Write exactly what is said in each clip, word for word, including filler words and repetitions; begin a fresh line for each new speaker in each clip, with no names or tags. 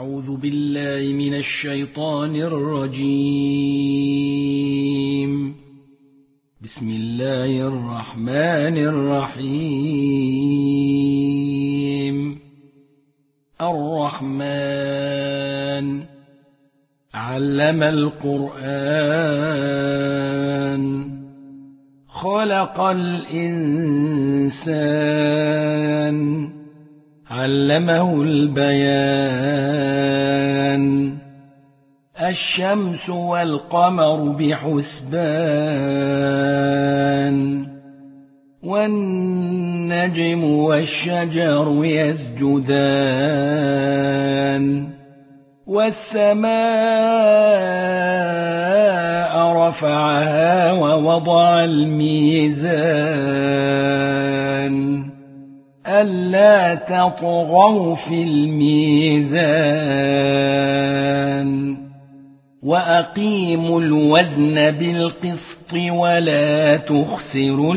أعوذ بالله من الشيطان الرجيم. بسم الله الرحمن الرحيم. الرحمن علم القرآن خلق الإنسان علمه البيان. الشمس والقمر بحسبان والنجم والشجر يسجدان والسماء رفعها ووضع الميزان ألا تطغوا في الميزان وأقيموا الوزن بالقسط ولا تخسروا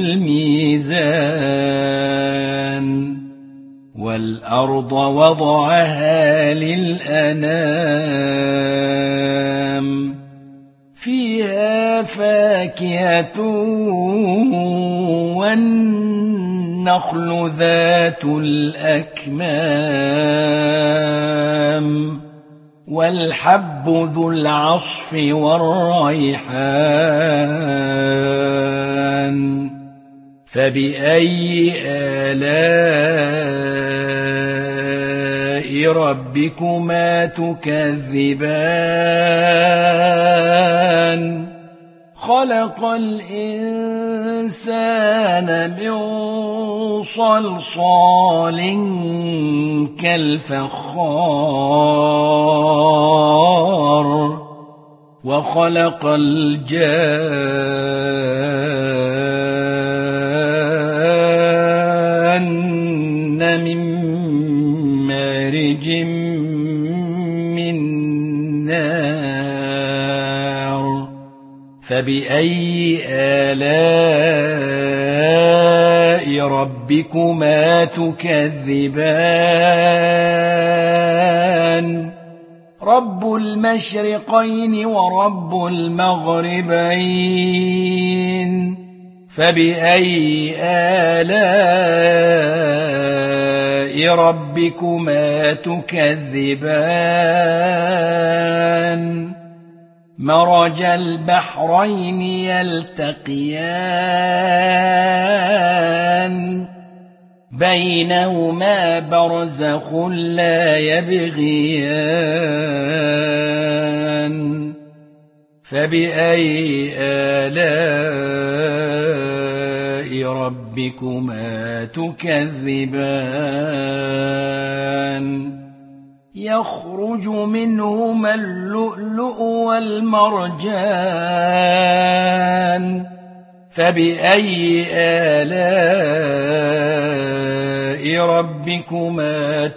الميزان والأرض وضعها للأنام فيها فاكهة والنخل ذات الأكمام والحب ذو العصف والريحان. فبأي آلاء ربكما تكذبان؟ خلق الإنسان من صلصال كالفخار وخلق الجان من مارج من نار. فبأي آلاء ربكما تكذبان؟ رب المشرقين ورب المغربين. فبأي آلاء ربكما تكذبان؟ مرج البحرين يلتقيان بينهما برزخ لا يبغيان. فبأي آلاء ربكما تكذبان؟ يخرج منهما اللؤلؤ والمرجان. فبأي آلاء ربكما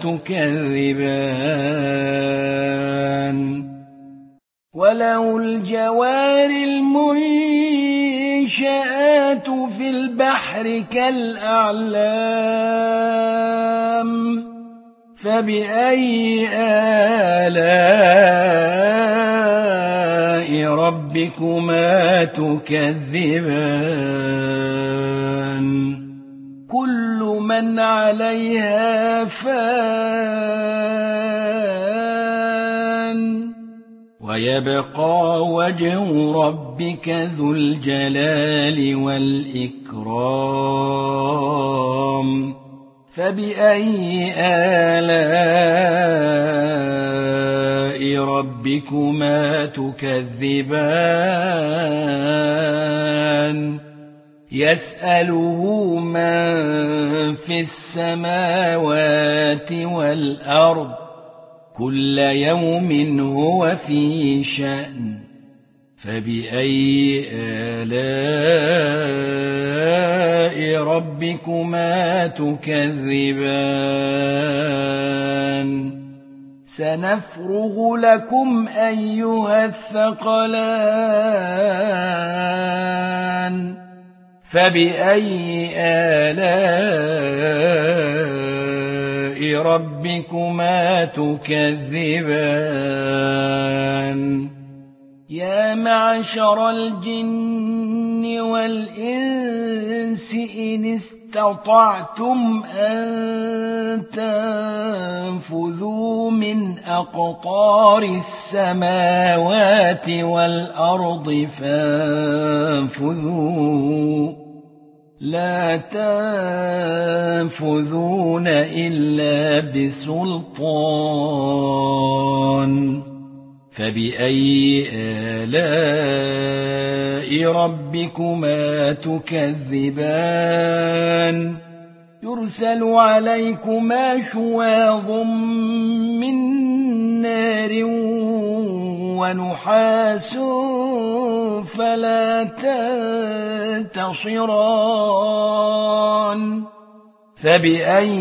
تكذبان؟ وله الجوار المنشآت في البحر كالأعلام. فبأي آلاء ربكما تكذبان؟ كل من عليها فان ويبقى وجه ربك ذو الجلال والإكرام. فبأي آلاء ربكما تكذبان؟ يسأله من في السماوات والأرض كل يوم هو في شأن. فبأي آلاء ربكما تكذبان؟ سنفرغ لكم أيها الثقلان. فبأي آلاء آلاء ربكما تكذبان يا معشر الجن والإنس إن استطعتم أن تنفذوا من أقطار السماوات والأرض فانفذوا لا تنفذون إلا بسلطان فبأي آلاء ربكما تكذبان يرسل عليكما شواظ من نار ونحاس فلا تنتصران فبأي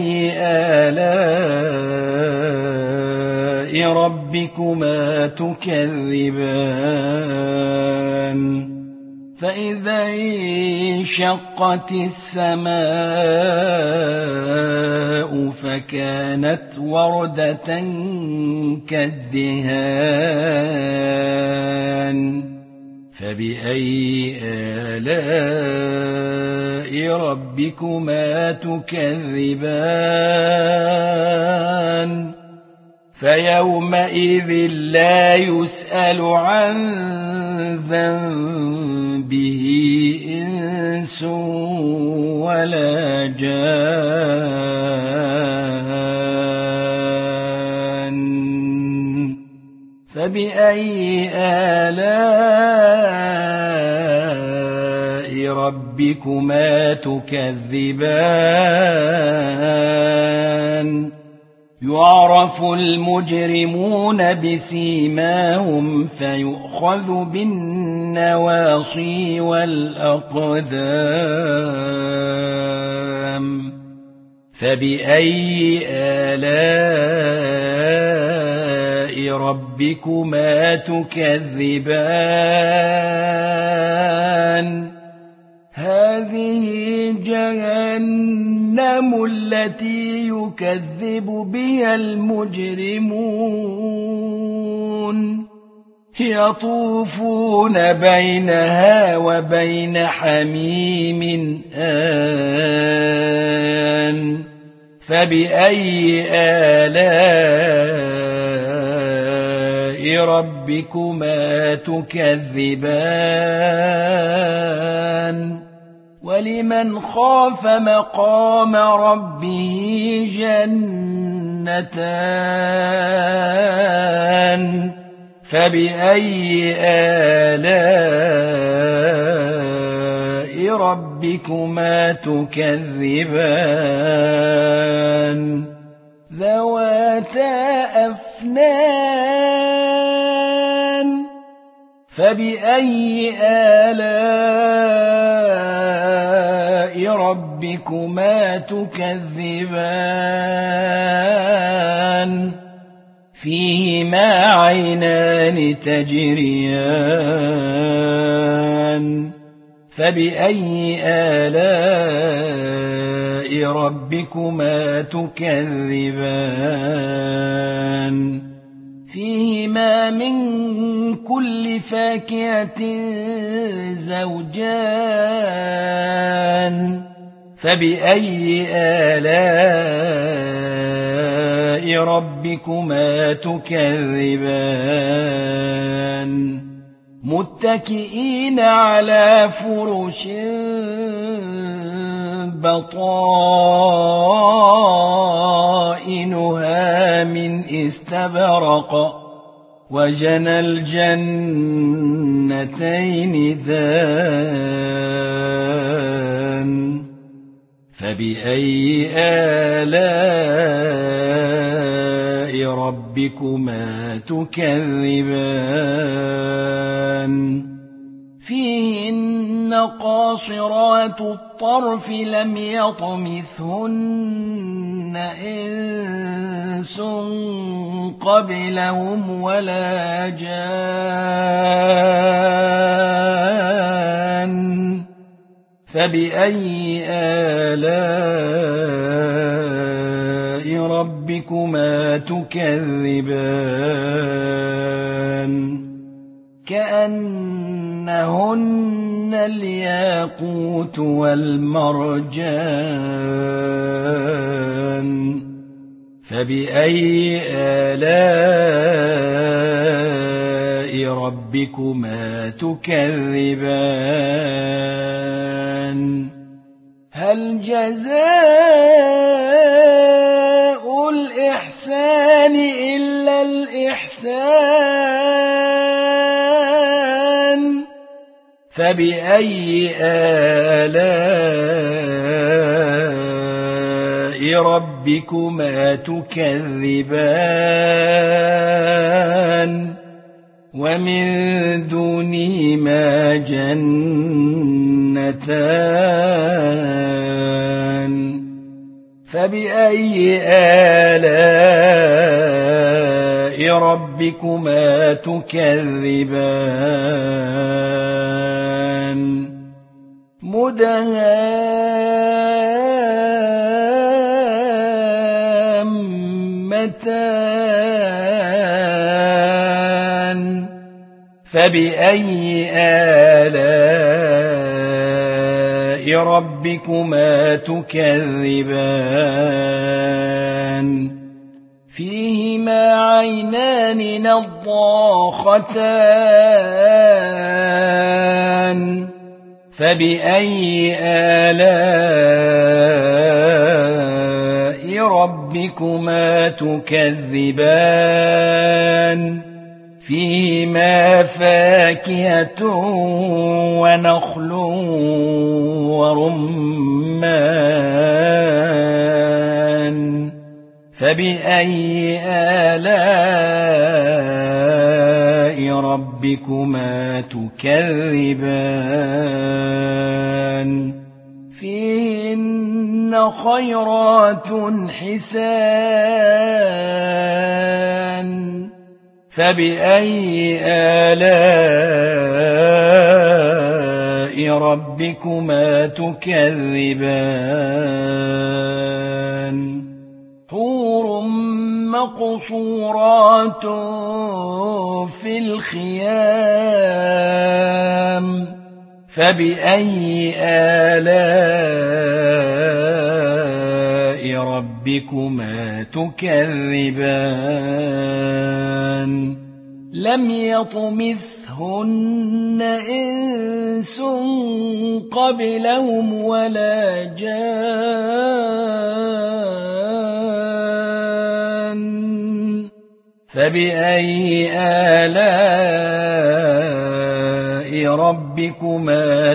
آلاء ربكما تكذبان فإذا انشقت السماء فكانت وردة كالدهان فبأي آلاء ربكما تكذبان فيومئذ لا يسأل عن ذنبه إنس ولا جان فبأي آلاء ربكما تكذبان يعرف المجرمون بسيماهم فيؤخذ بالنواصي والأقدام فبأي آلاء ربكما تكذبان هذه جهنم التي يكذب بها المجرمون يطوفون بينها وبين حميم آن فبأي آلاء ربكما تكذبان ولمن خاف مقام ربه جنتان فبأي آلاء ربكما تكذبان ذواتا أفنان فبأي آلاء ربكما تكذبان فيهما عينان تجريان فبأي آلاء ربكما تكذبان فيهما من كل فاكهة زوجان فبأي آلاء ربكما تكذبان متكئين على فرش بطائنها من استبرق وجنى الجنتين دان فبأي آلاء ربكما تكذبان فيهن قاصرات الطرف لم يطمثهن إنس قبلهم ولا جان فبأي آلاء ربكما تكذبان كأنهن الياقوت والمرجان فبأي آلاء ربكما تكذبان هل جزاء الإحسان إلا الإحسان فبأي آلاء ربكما تكذبان ومن دونهما جنتان فبأي آلاء ربكما تكذبان مدهامتان فبأي آلاء ربكما تكذبان فيهما عينان نضاختان فبأي آلاء ربكما تكذبان فيهما فاكهة ونخل ورمان فبأي آلاء ربكما تكذبان فيهن خيرات حسان فبأي آلاء ربكما تكذبان حور مقصورات في الخيام فبأي آلاء ربكما تكذبان لم يطمثهن إنس قبلهم ولا جان فبأي آلاء ربكما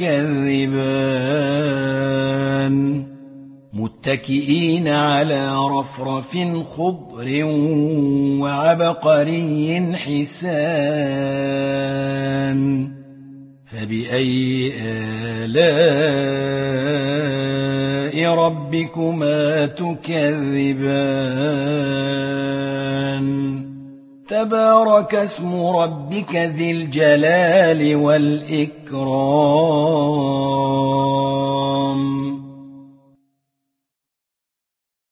تكذبان متكئين على رفرف خضر وعبقري حسان فبأي آلاء ربكما تكذبان تبارك اسم ربك ذي الجلال والإكرام